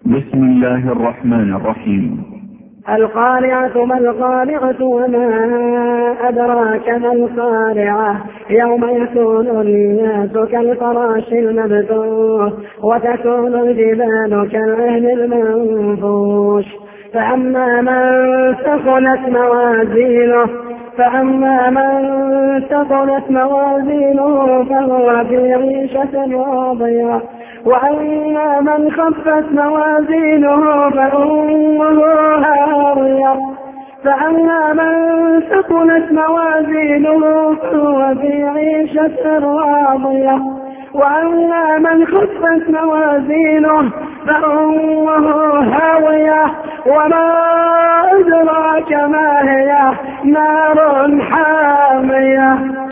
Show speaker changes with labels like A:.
A: بسم الله الرحمن الرحيم.
B: القارعة ما القارعة وما أدراك ما القارعة يوم يكون الناس كالفراش المبثوث وتكون الجبال كالعهن المنفوش فأما من ثقلت موازينه فهو في عيشة راضية وأما من خفت موازينه فأمه هاوية فأما من ثقلت موازينه فهو في عيشة راضية وأما من خفت موازينه فأمه هاوية وما أدراك ما هي نار حامية.